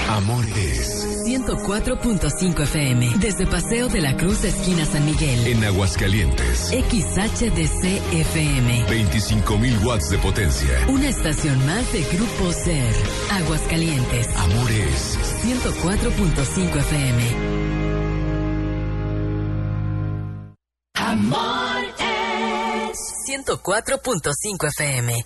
Amor es 104.5 FM, desde Paseo de la Cruz, esquina San Miguel. En Aguascalientes. XHDC FM. 25,000 watts de potencia. Una estación más de Grupo Ser. Aguascalientes. Amor es 104.5 FM. Amor es 104.5 FM.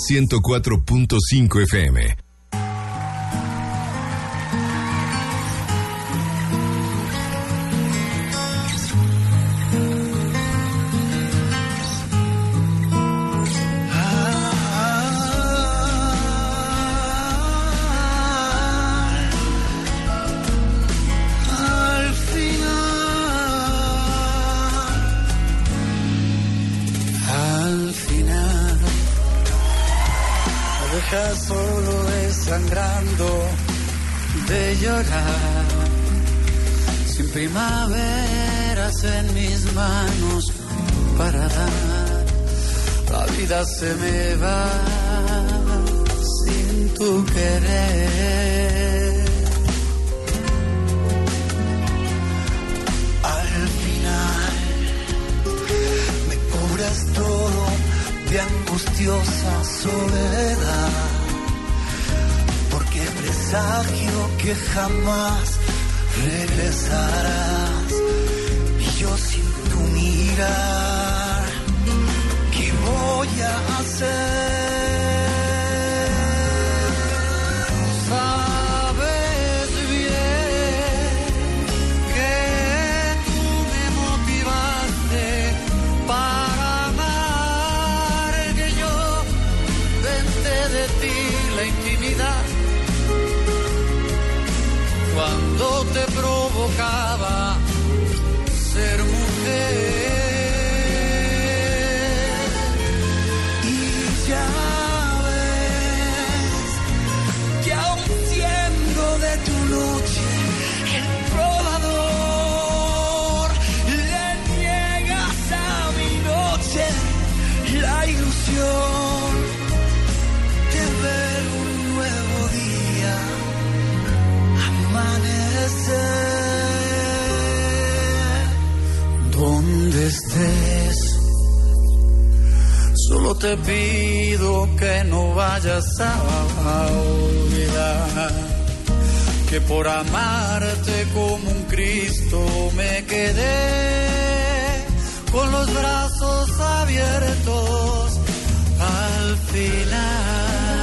104.5 FM. Solo desangrando de llorar, sin primaveras en mis manos para dar. La vida se me va sin tu querer. Al final me cubres todo de angustiosa soledad, porque presagio que jamás regresarás. Y yo sin tu mirar, ¿qué voy a hacer? Sabes bien que tú me motivaste para amar, que yo venté de ti la intimidad cuando te provocaba ser mujer. Y ya ves que aún siendo de tu noche el probador, le niegas a mi noche la ilusión de ver un nuevo día amanecer. Donde estés, solo te pido que no vayas a olvidar que por amarte como un Cristo me quedé con los brazos abiertos al final.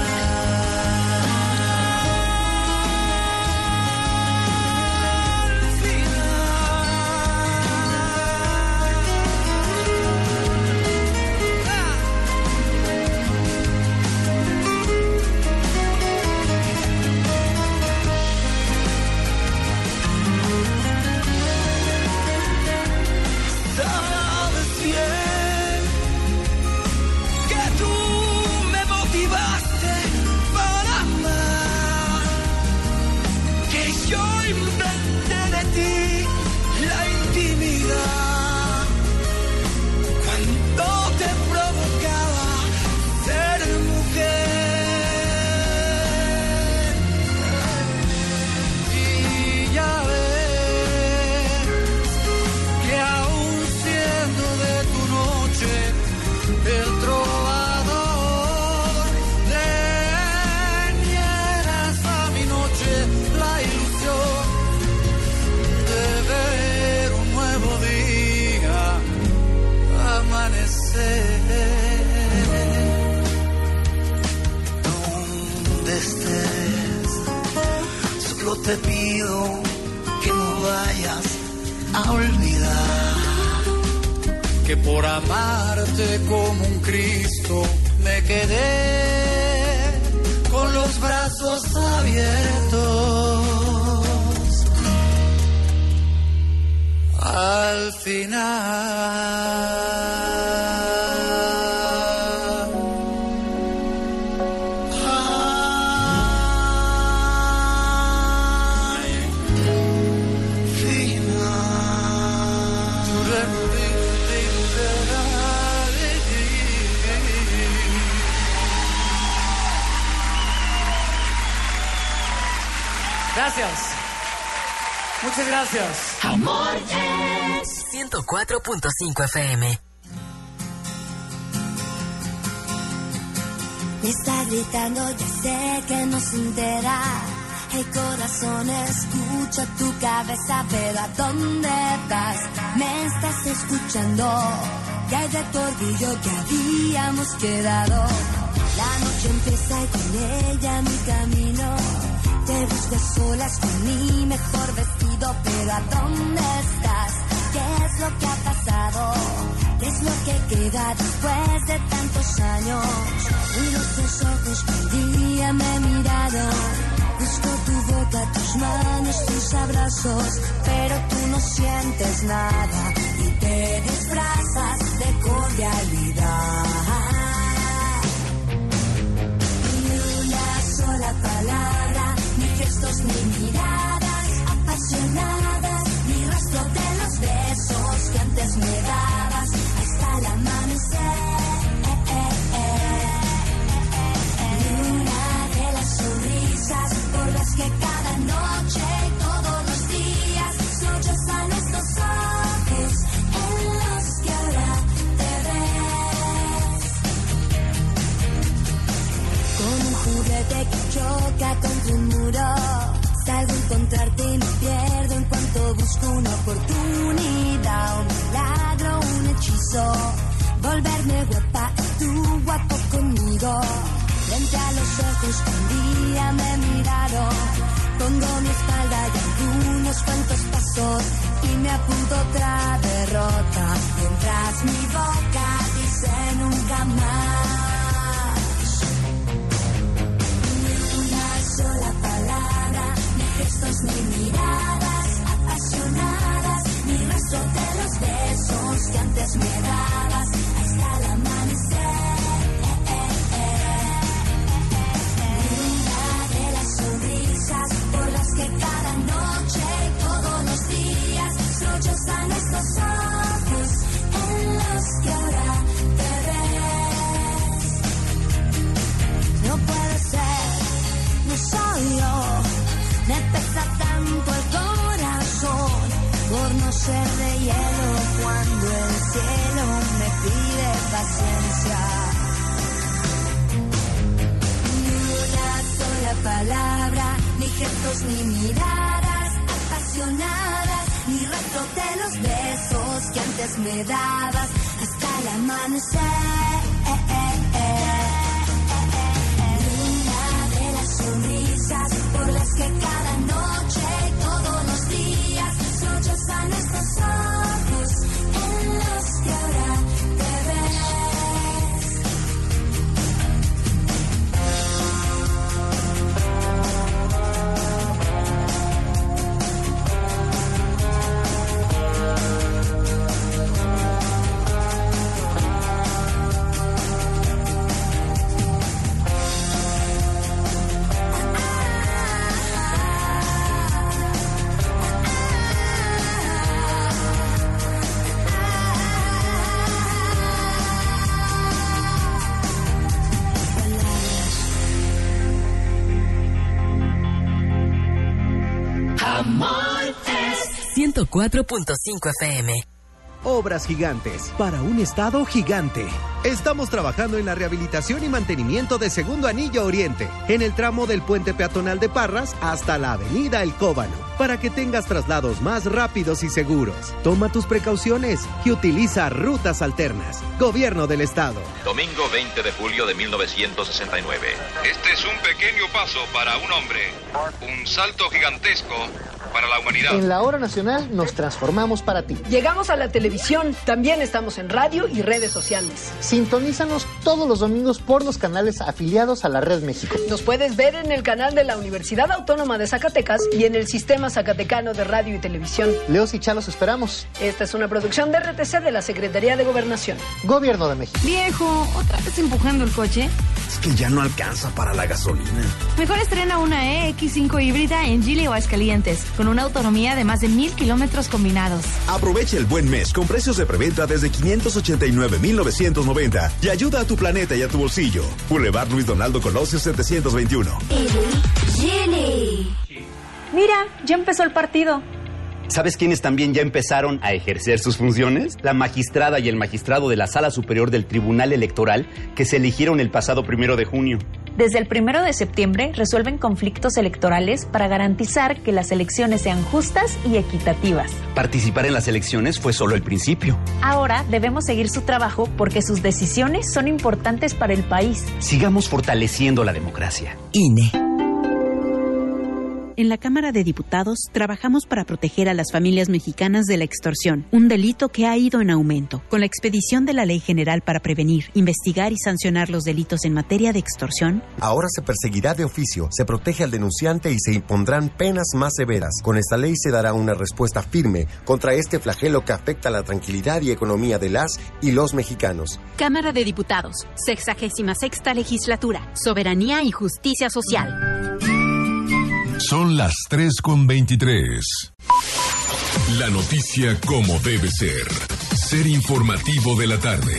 Donde estés, solo te pido que no vayas a olvidar que por amarte como un Cristo me quedé con los brazos abiertos al final. Gracias. Muchas gracias. Amor es 104.5 FM. Me está gritando, ya sé que no se entera. El corazón escucha tu cabeza, pero ¿a dónde vas? Me estás escuchando. Ya hay de tu orgullo que habíamos quedado. La noche y con ella mi camino. Te busco solas con mi mejor vestido, pero ¿a dónde estás? ¿Qué es lo que ha pasado? ¿Qué es lo que queda después de tantos años? Miro tus ojos que un día me miraron. Busco tu boca, tus manos, tus abrazos, pero tú no sientes nada y te disfrazas de cordialidad. Ni una sola palabra, ni gestos ni miradas apasionadas, ni rastro de los besos que antes me dabas hasta el amanecer. Ni una de las sonrisas por las que cada noche y todos los días sollozan estos ojos en los que ahora te ves. Como un juguete que choca contra un muro, salgo a encontrarte y me pierdo en cuanto busco una oportunidad, un milagro, un hechizo, volverme guapa y tú guapo conmigo. Frente a los ojos que un día me miraron, pongo mi espalda y algunos cuantos pasos y me apunto otra derrota, mientras mi boca dice nunca más. Ni una sola palabra, ni gestos ni miradas apasionadas, ni rastro de los besos que antes me dabas hasta el amanecer. Por las que cada noche y todos los días sollozan estos ojos en los que ahora te ves. No puede ser, no soy yo, me pesa tanto el corazón por no ser de hielo cuando el cielo me pide paciencia. Palabra, ni gestos ni miradas apasionadas, ni rastro de los besos que antes me dabas hasta el amanecer. Ni una de las sonrisas por las que cada noche y todos los días sollozan estos ojos en los que ahora te ves. Amor es 104.5 FM. Obras gigantes para un estado gigante. Estamos trabajando en la rehabilitación y mantenimiento de Segundo Anillo Oriente, en el tramo del puente peatonal de Parras hasta la avenida El Cóbano, para que tengas traslados más rápidos y seguros. Toma tus precauciones y utiliza rutas alternas. Gobierno del Estado. Domingo 20 de julio de 1969. Este es un pequeño paso para un hombre, un salto gigantesco para la humanidad. En la hora nacional nos transformamos para ti. Llegamos a la televisión, también estamos en radio y redes sociales. Sintonízanos todos los domingos por los canales afiliados a la Red México. Nos puedes ver en el canal de la Universidad Autónoma de Zacatecas y en el Sistema Zacatecano de Radio y Televisión. Leos y Cha, los esperamos. Esta es una producción de RTC de la Secretaría de Gobernación. Gobierno de México. Viejo, ¿otra vez empujando el coche? Es que ya no alcanza para la gasolina. Mejor estrena una EX5 híbrida en Gili o Aguascalientes, con una autonomía de más de 1,000 kilómetros combinados. Aprovecha el buen mes con precios de preventa desde 589,990 y ayuda a tu planeta y a tu bolsillo. Boulevard Luis Donaldo Colosio 721. Gili. Mira, ya empezó el partido. ¿Sabes quiénes también ya empezaron a ejercer sus funciones? La magistrada y el magistrado de la Sala Superior del Tribunal Electoral que se eligieron el pasado 1 de junio. Desde el 1 de septiembre resuelven conflictos electorales para garantizar que las elecciones sean justas y equitativas. Participar en las elecciones fue solo el principio. Ahora debemos seguir su trabajo porque sus decisiones son importantes para el país. Sigamos fortaleciendo la democracia. INE. En la Cámara de Diputados trabajamos para proteger a las familias mexicanas de la extorsión, un delito que ha ido en aumento. Con la expedición de la Ley General para prevenir, investigar y sancionar los delitos en materia de extorsión, ahora se perseguirá de oficio, se protege al denunciante y se impondrán penas más severas. Con esta ley se dará una respuesta firme contra este flagelo que afecta la tranquilidad y economía de las y los mexicanos. Cámara de Diputados, 66ª Legislatura, Soberanía y Justicia Social. Son las 3:23. La noticia como debe ser. Ser informativo de la tarde.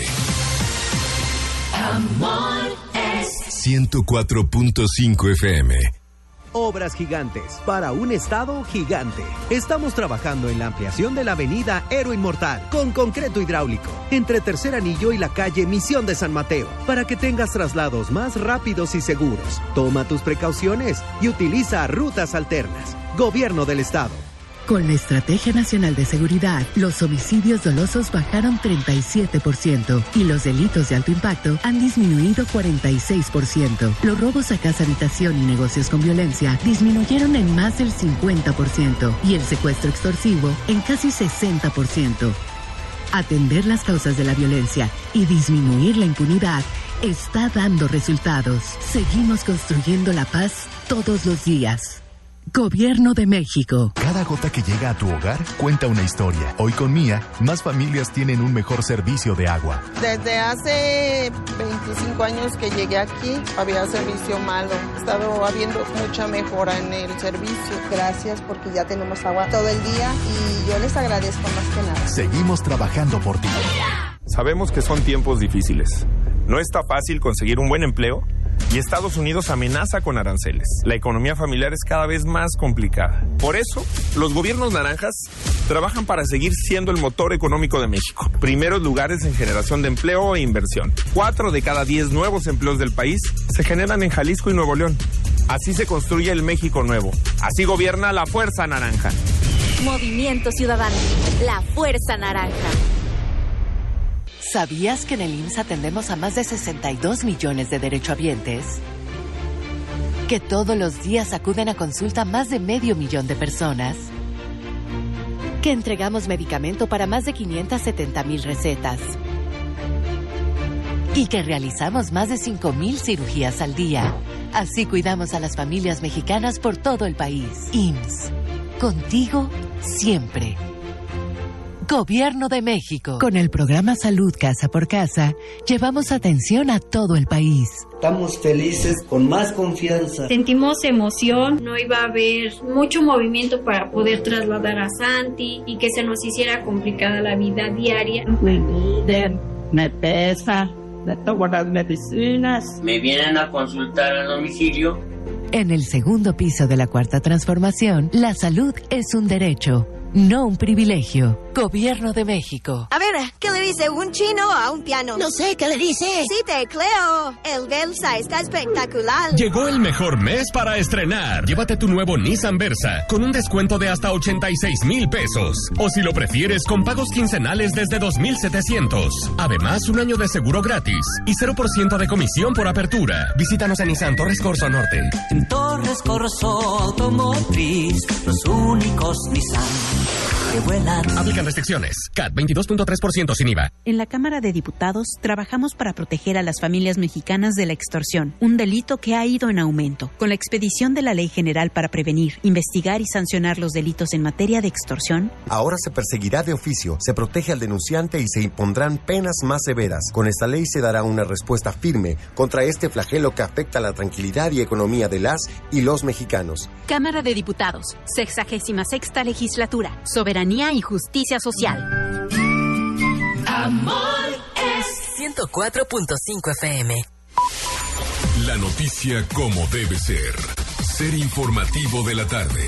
Amor es 104.5 FM. Obras gigantes para un estado gigante. Estamos trabajando en la ampliación de la avenida Héroe Inmortal con concreto hidráulico entre Tercer Anillo y la calle Misión de San Mateo para que tengas traslados más rápidos y seguros. Toma tus precauciones y utiliza rutas alternas. Gobierno del Estado. Con la Estrategia Nacional de Seguridad, los homicidios dolosos bajaron 37% y los delitos de alto impacto han disminuido 46%. Los robos a casa, habitación y negocios con violencia disminuyeron en más del 50% y el secuestro extorsivo en casi 60%. Atender las causas de la violencia y disminuir la impunidad está dando resultados. Seguimos construyendo la paz todos los días. Gobierno de México. Cada gota que llega a tu hogar cuenta una historia. Hoy con Mía, más familias tienen un mejor servicio de agua. Desde hace 25 años que llegué aquí, había servicio malo. Ha estado habiendo mucha mejora en el servicio. Gracias porque ya tenemos agua todo el día y yo les agradezco más que nada. Seguimos trabajando por ti. Sabemos que son tiempos difíciles. No está fácil conseguir un buen empleo y Estados Unidos amenaza con aranceles. La economía familiar es cada vez más complicada. Por eso, los gobiernos naranjas trabajan para seguir siendo el motor económico de México. Primeros lugares en generación de empleo e inversión. 4 de cada 10 nuevos empleos del país se generan en Jalisco y Nuevo León. Así se construye el México nuevo. Así gobierna la Fuerza Naranja. Movimiento Ciudadano, la Fuerza Naranja. ¿Sabías que en el IMSS atendemos a más de 62 millones de derechohabientes? ¿Que todos los días acuden a consulta más de 500,000 de personas? ¿Que entregamos medicamento para más de 570,000 recetas? ¿Y que realizamos más de 5,000 cirugías al día? Así cuidamos a las familias mexicanas por todo el país. IMSS. Contigo siempre. Gobierno de México. Con el programa Salud Casa por Casa, llevamos atención a todo el país. Estamos felices, con más confianza. Sentimos emoción, no iba a haber mucho movimiento para poder trasladar a Santi y que se nos hiciera complicada la vida diaria. Me pesa, me tomo las medicinas. Me vienen a consultar al domicilio. En el segundo piso de la Cuarta Transformación, la salud es un derecho, no un privilegio. Gobierno de México. A ver, ¿qué le dice un chino a un piano? No sé, ¿qué le dice? Sí, tecleo. El Versa está espectacular. Llegó el mejor mes para estrenar. Llévate tu nuevo Nissan Versa con un descuento de hasta 86,000 pesos. O si lo prefieres, con pagos quincenales desde 2,700. Además, un año de seguro gratis y 0% de comisión por apertura. Visítanos en Nissan Torres Corso Norte. En Torres Corso Automotriz, los únicos Nissan que vuelan. Aplican restricciones. CAT 22.3% sin IVA. En la Cámara de Diputados trabajamos para proteger a las familias mexicanas de la extorsión, un delito que ha ido en aumento. Con la expedición de la Ley General para prevenir, investigar y sancionar los delitos en materia de extorsión, ahora se perseguirá de oficio, se protege al denunciante y se impondrán penas más severas. Con esta ley se dará una respuesta firme contra este flagelo que afecta la tranquilidad y economía de las y los mexicanos. Cámara de Diputados, 66ª Legislatura, Soberanía y Justicia Social. Amor es 104.5 FM. La noticia como debe ser. Ser informativo de la tarde.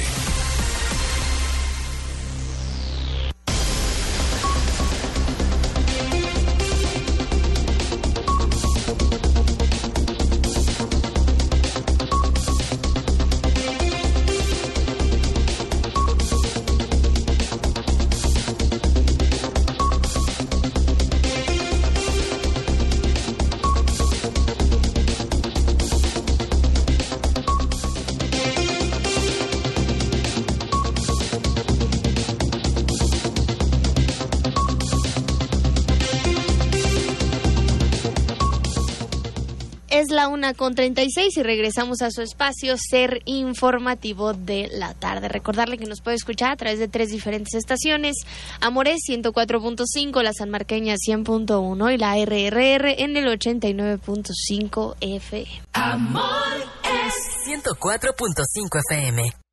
Es la 1:36 y regresamos a su espacio Ser Informativo de la tarde. Recordarle que nos puede escuchar a través de 3 diferentes estaciones: Amores 104.5, la Sanmarqueña 100.1 y la RRR en el 89.5 FM. Amor es 104.5 FM.